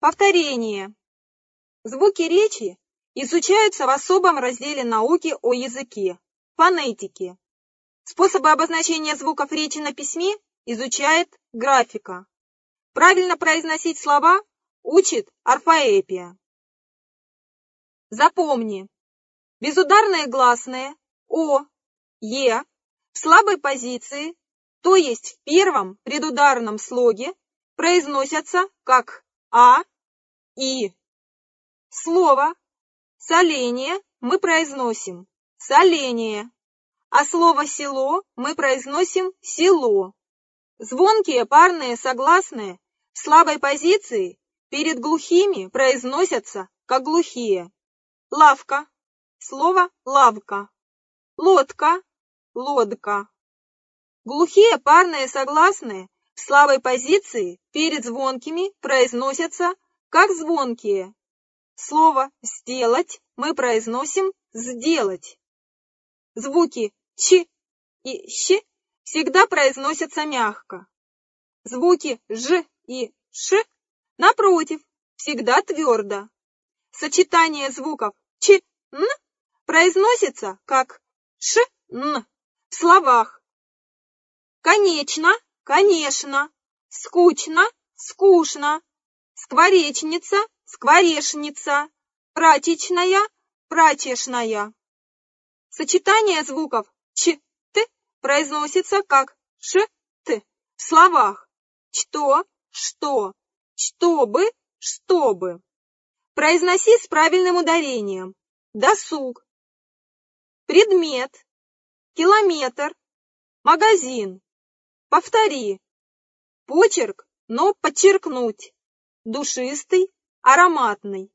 Повторение. Звуки речи изучаются в особом разделе науки о языке – фонетике. Способы обозначения звуков речи на письме изучает графика. Правильно произносить слова учит орфоэпия. Запомни, безударные гласные О, Е в слабой позиции, то есть в первом предударном слоге, произносятся как А, И. Слово соление мы произносим соление, а слово село мы произносим село. Звонкие парные согласные в слабой позиции перед глухими произносятся как глухие. Лавка, слово лавка, лодка, лодка. Глухие парные согласные в слабой позиции перед звонкими произносятся как звонкие. Слово «сделать» мы произносим «сделать». Звуки «ч» и «щ» всегда произносятся мягко. Звуки «ж» и «ш» напротив, всегда твердо. Сочетание звуков «ч», «н» произносится как «ш», «н» в словах «конечно», «конечно», «скучно», «скучно», «скворечница», «скворешница», «прачечная», «прачечная». Сочетание звуков «ч», «т» произносится как «ш», «т» в словах «что», «что», «чтобы», «чтобы». Произноси с правильным ударением. Досуг, предмет, километр, магазин. Повтори. Почерк, но подчеркнуть. Душистый, ароматный.